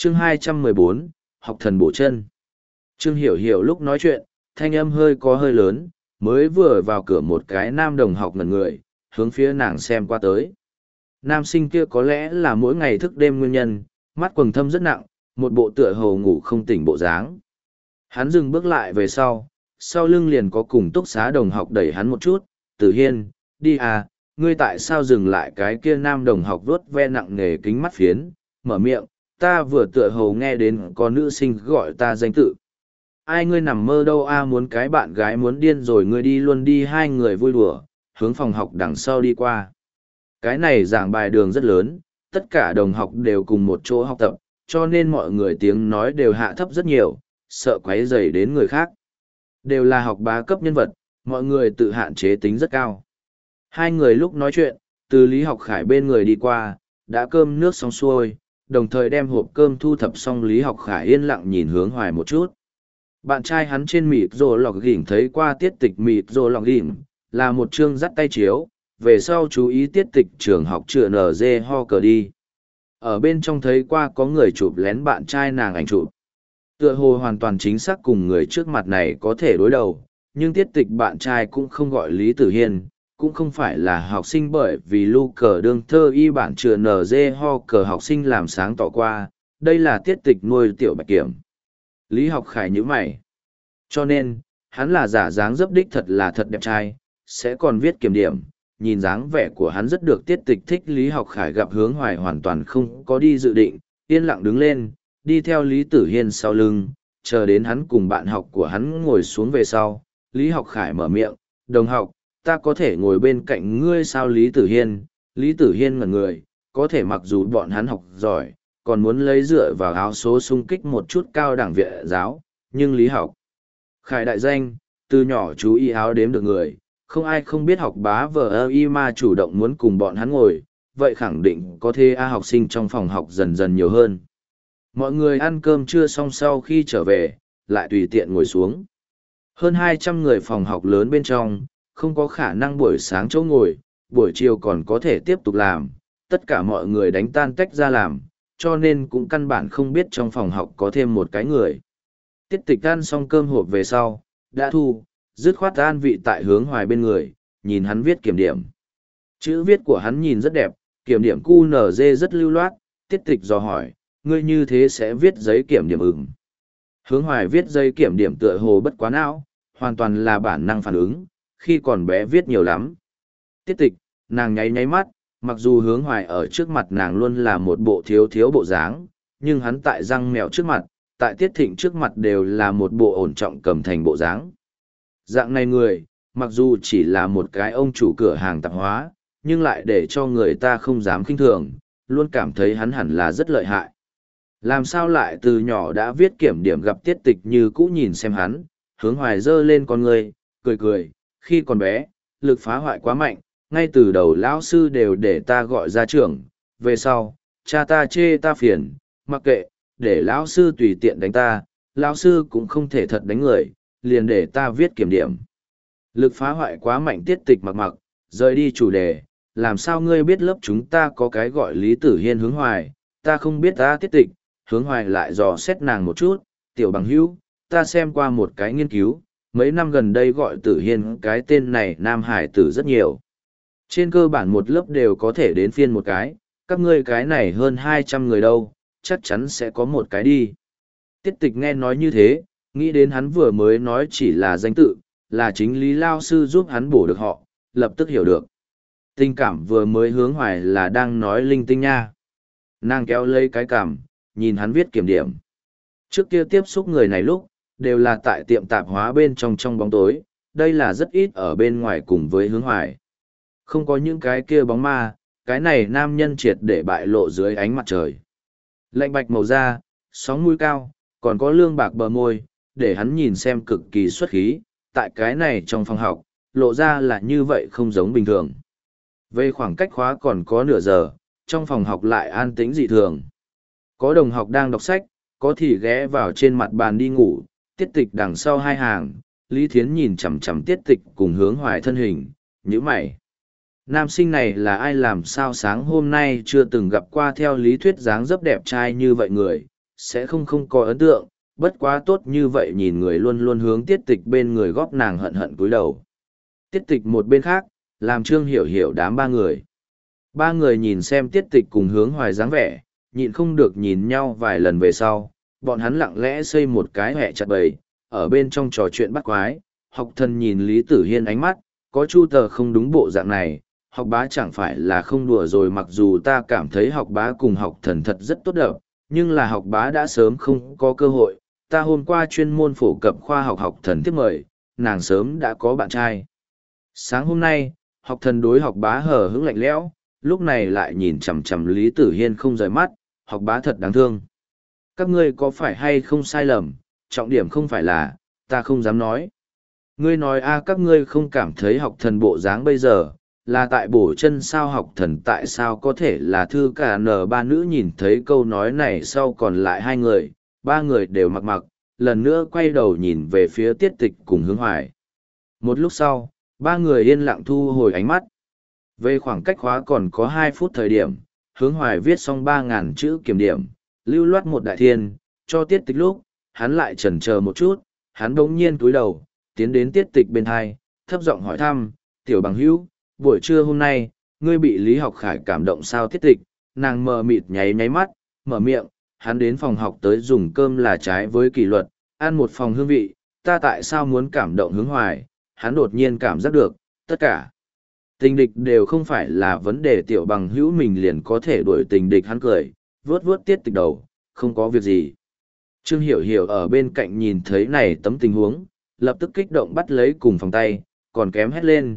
Chương 214, học thần bổ chân. Trương Hiểu Hiểu lúc nói chuyện, thanh âm hơi lớn, mới vừa vào cửa một cái nam đồng học ngẩn người, hướng phía nàng xem qua tới. Nam sinh kia có lẽ là mỗi ngày thức đêm nguyên nhân, mắt quầng thâm rất nặng, một bộ tựa hồ ngủ không tỉnh bộ dáng. Hắn dừng bước lại về sau lưng liền có cùng túc xá đồng học đẩy hắn một chút, Tử Hiên, đi à, ngươi tại sao dừng lại? Cái kia nam đồng học vuốt ve nặng nề kính mắt phiến, mở miệng, ta vừa tựa hồ nghe đến có nữ sinh gọi ta danh tự. Ai ngươi nằm mơ đâu a, muốn cái bạn gái muốn điên rồi ngươi đi luôn đi. Hai người vui đùa, hướng phòng học đằng sau đi qua. Cái này giảng bài đường rất lớn, tất cả đồng học đều cùng một chỗ học tập, cho nên mọi người tiếng nói đều hạ thấp rất nhiều, sợ quấy rầy đến người khác. Đều là học bá cấp nhân vật, mọi người tự hạn chế tính rất cao. Hai người lúc nói chuyện, từ Lý Học Khải bên người đi qua, đã cơm nước xong xuôi, đồng thời đem hộp cơm thu thập xong. Lý Học Khải yên lặng nhìn Hướng Hoài một chút. Bạn trai hắn trên mịt rồ lọc gỉnh thấy qua tiết tịch mịt rồ lọc gỉnh, là một chương dắt tay chiếu, về sau chú ý tiết tịch trường học chữa NG ho cờ đi. Ở bên trong thấy qua có người chụp lén bạn trai nàng ảnh chụp. Tựa hồ hoàn toàn chính xác cùng người trước mặt này có thể đối đầu, nhưng tiết tịch bạn trai cũng không gọi Lý Tử Hiên, cũng không phải là học sinh, bởi vì lưu cờ đương thơ y bản chữa NG ho cờ học sinh làm sáng tỏ qua, đây là tiết tịch nuôi tiểu bạch kiểm. Lý Học Khải nhíu mày. Cho nên, hắn là giả dáng dấp đích thật là thật đẹp trai, sẽ còn viết kiểm điểm. Nhìn dáng vẻ của hắn rất được tiết tịch thích. Lý Học Khải gặp Hướng Hoài hoàn toàn không có đi dự định, yên lặng đứng lên, đi theo Lý Tử Hiên sau lưng, chờ đến hắn cùng bạn học của hắn ngồi xuống về sau. Lý Học Khải mở miệng, đồng học, ta có thể ngồi bên cạnh ngươi sao? Lý Tử Hiên. Lý Tử Hiên ngẩn người, có thể mặc dù bọn hắn học giỏi, còn muốn lấy dựa vào áo số xung kích một chút cao đẳng viện giáo, nhưng Lý Học Khải đại danh, từ nhỏ chú ý áo đếm được người, không ai không biết học bá vờ y mà chủ động muốn cùng bọn hắn ngồi, vậy khẳng định có thế học sinh trong phòng học dần dần nhiều hơn. Mọi người ăn cơm trưa xong sau khi trở về, lại tùy tiện ngồi xuống. Hơn 200 người phòng học lớn bên trong, không có khả năng buổi sáng chỗ ngồi, buổi chiều còn có thể tiếp tục làm, tất cả mọi người đánh tan tách ra làm, cho nên cũng căn bản không biết trong phòng học có thêm một cái người. Tiết tịch ăn xong cơm hộp về sau, đã thu, dứt khoát an vị tại Hướng Hoài bên người, nhìn hắn viết kiểm điểm. Chữ viết của hắn nhìn rất đẹp, kiểm điểm QNZ rất lưu loát. Tiết tịch dò hỏi, ngươi như thế sẽ viết giấy kiểm điểm ửng? Hướng Hoài viết giấy kiểm điểm tựa hồ bất quá não, hoàn toàn là bản năng phản ứng, khi còn bé viết nhiều lắm. Tiết tịch, nàng nháy nháy mắt, mặc dù Hướng Hoài ở trước mặt nàng luôn là một bộ thiếu bộ dáng, nhưng hắn tại răng mèo trước mặt, tại Tiết Thịnh trước mặt đều là một bộ ổn trọng cầm thành bộ dáng. Dạng này người, mặc dù chỉ là một cái ông chủ cửa hàng tạp hóa, nhưng lại để cho người ta không dám khinh thường, luôn cảm thấy hắn hẳn là rất lợi hại. Làm sao lại từ nhỏ đã viết kiểm điểm? Gặp Tiết Tịch như cũ nhìn xem hắn, Hướng Hoài giơ lên con người, cười, khi còn bé, lực phá hoại quá mạnh, ngay từ đầu lão sư đều để ta gọi ra trưởng, về sau, cha ta chê ta phiền, mặc kệ, để lão sư tùy tiện đánh ta, lão sư cũng không thể thật đánh người, liền để ta viết kiểm điểm. Lực phá hoại quá mạnh. Tiết Tịch mặc, rời đi chủ đề, làm sao ngươi biết lớp chúng ta có cái gọi Lý Tử Hiên? Hướng Hoài, ta không biết ta. Tiết Tịch, Hướng Hoài lại dò xét nàng một chút, tiểu bằng hữu, ta xem qua một cái nghiên cứu, mấy năm gần đây gọi Tử Hiên cái tên này nam hải tử rất nhiều. Trên cơ bản một lớp đều có thể đến phiên một cái, các ngươi cái này hơn 200 người đâu, chắc chắn sẽ có một cái đi. Tiết Tịch nghe nói như thế, nghĩ đến hắn vừa mới nói chỉ là danh tự, là chính Lý Lao Sư giúp hắn bổ được họ, lập tức hiểu được. Tình cảm vừa mới Hướng Hoài là đang nói linh tinh nha. Nàng kéo lấy cái cảm, nhìn hắn viết kiểm điểm. Trước kia tiếp xúc người này lúc, đều là tại tiệm tạp hóa bên trong bóng tối, đây là rất ít ở bên ngoài cùng với Hướng Hoài. Không có những cái kia bóng ma, cái này nam nhân triệt để bại lộ dưới ánh mặt trời. Lạnh bạch màu da, sóng mũi cao, còn có lương bạc bờ môi, để hắn nhìn xem cực kỳ xuất khí, tại cái này trong phòng học, lộ ra là như vậy không giống bình thường. Về khoảng cách khóa còn có nửa giờ, trong phòng học lại an tĩnh dị thường. Có đồng học đang đọc sách, có thì ghé vào trên mặt bàn đi ngủ. Tiết Tịch đằng sau hai hàng, Lý Thiến nhìn chằm chằm Tiết Tịch cùng Hướng Hoài thân hình, nhíu mày. Nam sinh này là ai? Làm sao sáng hôm nay chưa từng gặp qua theo lý thuyết dáng dấp đẹp trai như vậy người, sẽ không có ấn tượng, bất quá tốt như vậy nhìn người luôn luôn hướng tiết tịch bên người góp nàng hận hận cúi đầu. Tiết tịch một bên khác, làm Trương Hiểu Hiểu đám ba người. Ba người nhìn xem tiết tịch cùng hướng hoài dáng vẻ, nhịn không được nhìn nhau vài lần về sau, bọn hắn lặng lẽ xây một cái hẹ chặt bầy, ở bên trong trò chuyện bắt quái, học thần nhìn Lý Tử Hiên ánh mắt, có chu tờ không đúng bộ dạng này, học bá chẳng phải là không đùa rồi, mặc dù ta cảm thấy học bá cùng học thần thật rất tốt đẹp, nhưng là học bá đã sớm không có cơ hội, ta hôm qua chuyên môn phổ cập khoa học học thần tiếp mời, nàng sớm đã có bạn trai. Sáng hôm nay, học thần đối học bá hờ hững lạnh lẽo, lúc này lại nhìn chằm chằm Lý Tử Hiên không rời mắt, học bá thật đáng thương. Các ngươi có phải hay không sai lầm, trọng điểm không phải là, ta không dám nói. Ngươi nói a các ngươi không cảm thấy học thần bộ dáng bây giờ, là tại bổ chân sao học thần tại sao có thể là thư cả nở ba nữ nhìn thấy câu nói này sau còn lại hai người, ba người đều mặc mặc, lần nữa quay đầu nhìn về phía tiết tịch cùng hướng hoài. Một lúc sau, ba người yên lặng thu hồi ánh mắt. Về khoảng cách khóa còn có 2 phút thời điểm, hướng hoài viết xong 3.000 chữ kiểm điểm, lưu loát một đại thiên, cho tiết tịch lúc, hắn lại chần chờ một chút, hắn bỗng nhiên túi đầu, tiến đến tiết tịch bên hai, thấp giọng hỏi thăm, tiểu bằng hữu, buổi trưa hôm nay, ngươi bị Lý Học Khải cảm động sao tiết tịch, nàng mờ mịt nháy nháy mắt, mở miệng, hắn đến phòng học tới dùng cơm là trái với kỷ luật, ăn một phòng hương vị, ta tại sao muốn cảm động hướng hoài, hắn đột nhiên cảm giác được, tất cả. Tình địch đều không phải là vấn đề tiểu bằng hữu mình liền có thể đuổi tình địch hắn cười, vuốt vuốt tiết tịch đầu, không có việc gì. Trương Hiểu Hiểu ở bên cạnh nhìn thấy này tấm tình huống, lập tức kích động bắt lấy cùng phòng tay, còn kém hét lên,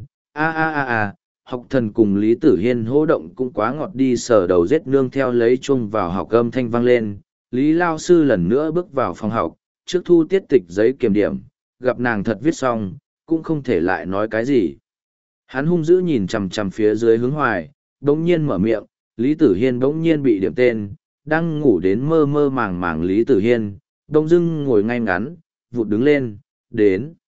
học thần cùng Lý Tử Hiên hô động cũng quá ngọt đi sờ đầu giết nương theo lấy chung vào học âm thanh vang lên. Lý Lao Sư lần nữa bước vào phòng học, trước thu tiết tịch giấy kiểm điểm, gặp nàng thật viết xong, cũng không thể lại nói cái gì. Hắn hung dữ nhìn chằm chằm phía dưới hướng hoài, đống nhiên mở miệng, Lý Tử Hiên đống nhiên bị điểm tên, đang ngủ đến mơ mơ màng màng Lý Tử Hiên, đông dưng ngồi ngay ngắn, vụt đứng lên, đến.